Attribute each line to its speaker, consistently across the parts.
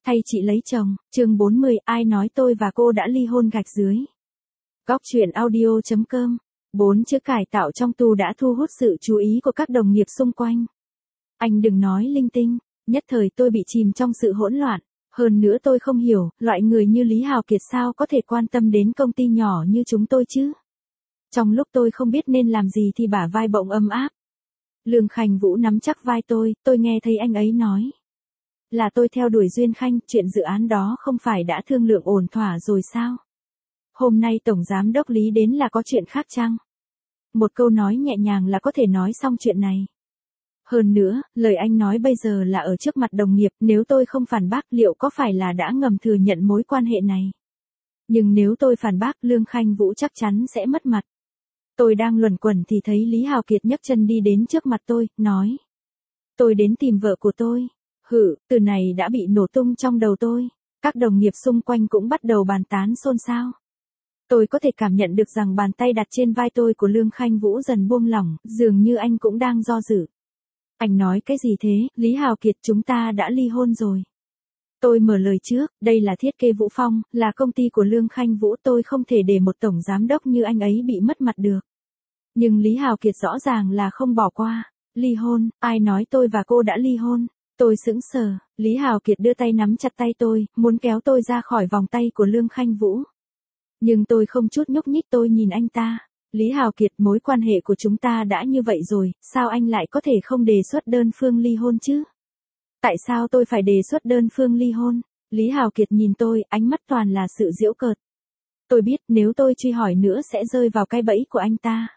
Speaker 1: Thay chị lấy chồng, chương 40, ai nói tôi và cô đã ly hôn gạch dưới. Góc truyện audio.com. 4 chữ cải tạo trong tù đã thu hút sự chú ý của các đồng nghiệp xung quanh. Anh đừng nói linh tinh, nhất thời tôi bị chìm trong sự hỗn loạn. Hơn nữa tôi không hiểu, loại người như Lý Hào Kiệt sao có thể quan tâm đến công ty nhỏ như chúng tôi chứ. Trong lúc tôi không biết nên làm gì thì bả vai bỗng ấm áp. Lương Khanh Vũ nắm chắc vai tôi nghe thấy anh ấy nói. Là tôi theo đuổi Duyên Khanh, chuyện dự án đó không phải đã thương lượng ổn thỏa rồi sao? Hôm nay Tổng Giám đốc Lý đến là có chuyện khác chăng? Một câu nói nhẹ nhàng là có thể nói xong chuyện này. Hơn nữa, lời anh nói bây giờ là ở trước mặt đồng nghiệp, nếu tôi không phản bác liệu có phải là đã ngầm thừa nhận mối quan hệ này? Nhưng nếu tôi phản bác Lương Khanh Vũ chắc chắn sẽ mất mặt. Tôi đang luẩn quẩn thì thấy Lý Hào Kiệt nhấc chân đi đến trước mặt tôi, nói. Tôi đến tìm vợ của tôi. Từ này đã bị nổ tung trong đầu tôi. Các đồng nghiệp xung quanh cũng bắt đầu bàn tán xôn xao. Tôi có thể cảm nhận được rằng bàn tay đặt trên vai tôi của Lương Khanh Vũ dần buông lỏng, dường như anh cũng đang do dự. Anh nói cái gì thế, Lý Hào Kiệt, chúng ta đã ly hôn rồi. Tôi mở lời trước, đây là Thiết kế Vũ Phong, là công ty của Lương Khanh Vũ, tôi không thể để một tổng giám đốc như anh ấy bị mất mặt được. Nhưng Lý Hào Kiệt rõ ràng là không bỏ qua. Ly hôn, ai nói tôi và cô đã ly hôn? Tôi sững sờ, Lý Hào Kiệt đưa tay nắm chặt tay tôi, muốn kéo tôi ra khỏi vòng tay của Lương Khanh Vũ. Nhưng tôi không chút nhúc nhích, tôi nhìn anh ta. Lý Hào Kiệt, mối quan hệ của chúng ta đã như vậy rồi, sao anh lại có thể không đề xuất đơn phương ly hôn chứ? Tại sao tôi phải đề xuất đơn phương ly hôn? Lý Hào Kiệt nhìn tôi, ánh mắt toàn là sự giễu cợt. Tôi biết nếu tôi truy hỏi nữa sẽ rơi vào cái bẫy của anh ta.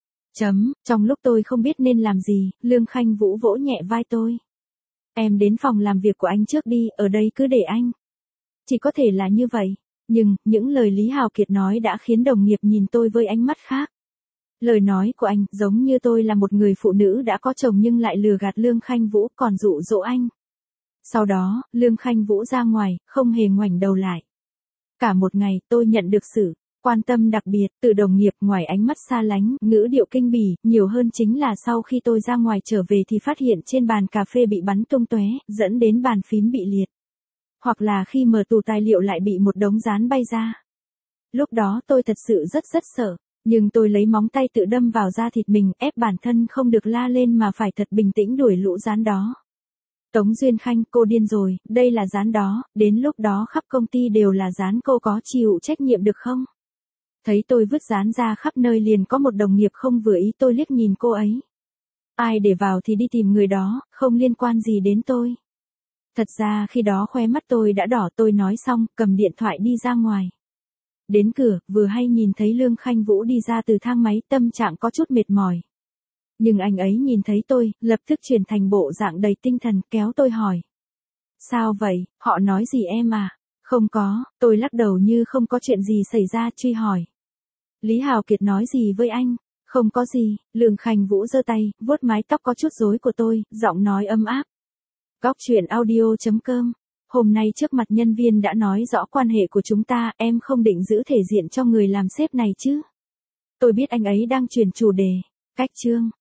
Speaker 1: Trong lúc tôi không biết nên làm gì, Lương Khanh Vũ vỗ nhẹ vai tôi. Em đến phòng làm việc của anh trước đi, ở đây cứ để anh. Chỉ có thể là như vậy. Nhưng, những lời Lý Hào Kiệt nói đã khiến đồng nghiệp nhìn tôi với ánh mắt khác. Lời nói của anh, giống như tôi là một người phụ nữ đã có chồng nhưng lại lừa gạt Lương Khanh Vũ còn dụ dỗ anh. Sau đó, Lương Khanh Vũ ra ngoài, không hề ngoảnh đầu lại. Cả một ngày, tôi nhận được sự quan tâm đặc biệt từ đồng nghiệp, ngoài ánh mắt xa lánh, ngữ điệu kinh bỉ, nhiều hơn chính là sau khi tôi ra ngoài trở về thì phát hiện trên bàn cà phê bị bắn tung tóe, dẫn đến bàn phím bị liệt. Hoặc là khi mở tủ tài liệu lại bị một đống dán bay ra. Lúc đó tôi thật sự rất sợ, nhưng tôi lấy móng tay tự đâm vào da thịt mình, ép bản thân không được la lên mà phải thật bình tĩnh đuổi lũ dán đó. Tống Duyên Khanh, cô điên rồi, đây là dán đó, đến lúc đó khắp công ty đều là dán, cô có chịu trách nhiệm được không? Thấy tôi vứt dán ra khắp nơi liền có một đồng nghiệp không vừa ý, tôi liếc nhìn cô ấy. Ai để vào thì đi tìm người đó, không liên quan gì đến tôi. Thật ra khi đó khóe mắt tôi đã đỏ, tôi nói xong, cầm điện thoại đi ra ngoài. Đến cửa, vừa hay nhìn thấy Lương Khanh Vũ đi ra từ thang máy, tâm trạng có chút mệt mỏi. Nhưng anh ấy nhìn thấy tôi, lập tức chuyển thành bộ dạng đầy tinh thần, kéo tôi hỏi. Sao vậy, họ nói gì em à? Không có, tôi lắc đầu như không có chuyện gì xảy ra, truy hỏi. Lý Hào Kiệt nói gì với anh? Không có gì, Lương Khanh Vũ giơ tay, vuốt mái tóc có chút rối của tôi, giọng nói ấm áp. Góc truyện audio.com. Hôm nay trước mặt nhân viên đã nói rõ quan hệ của chúng ta, em không định giữ thể diện cho người làm sếp này chứ? Tôi biết anh ấy đang chuyển chủ đề. Cách chương.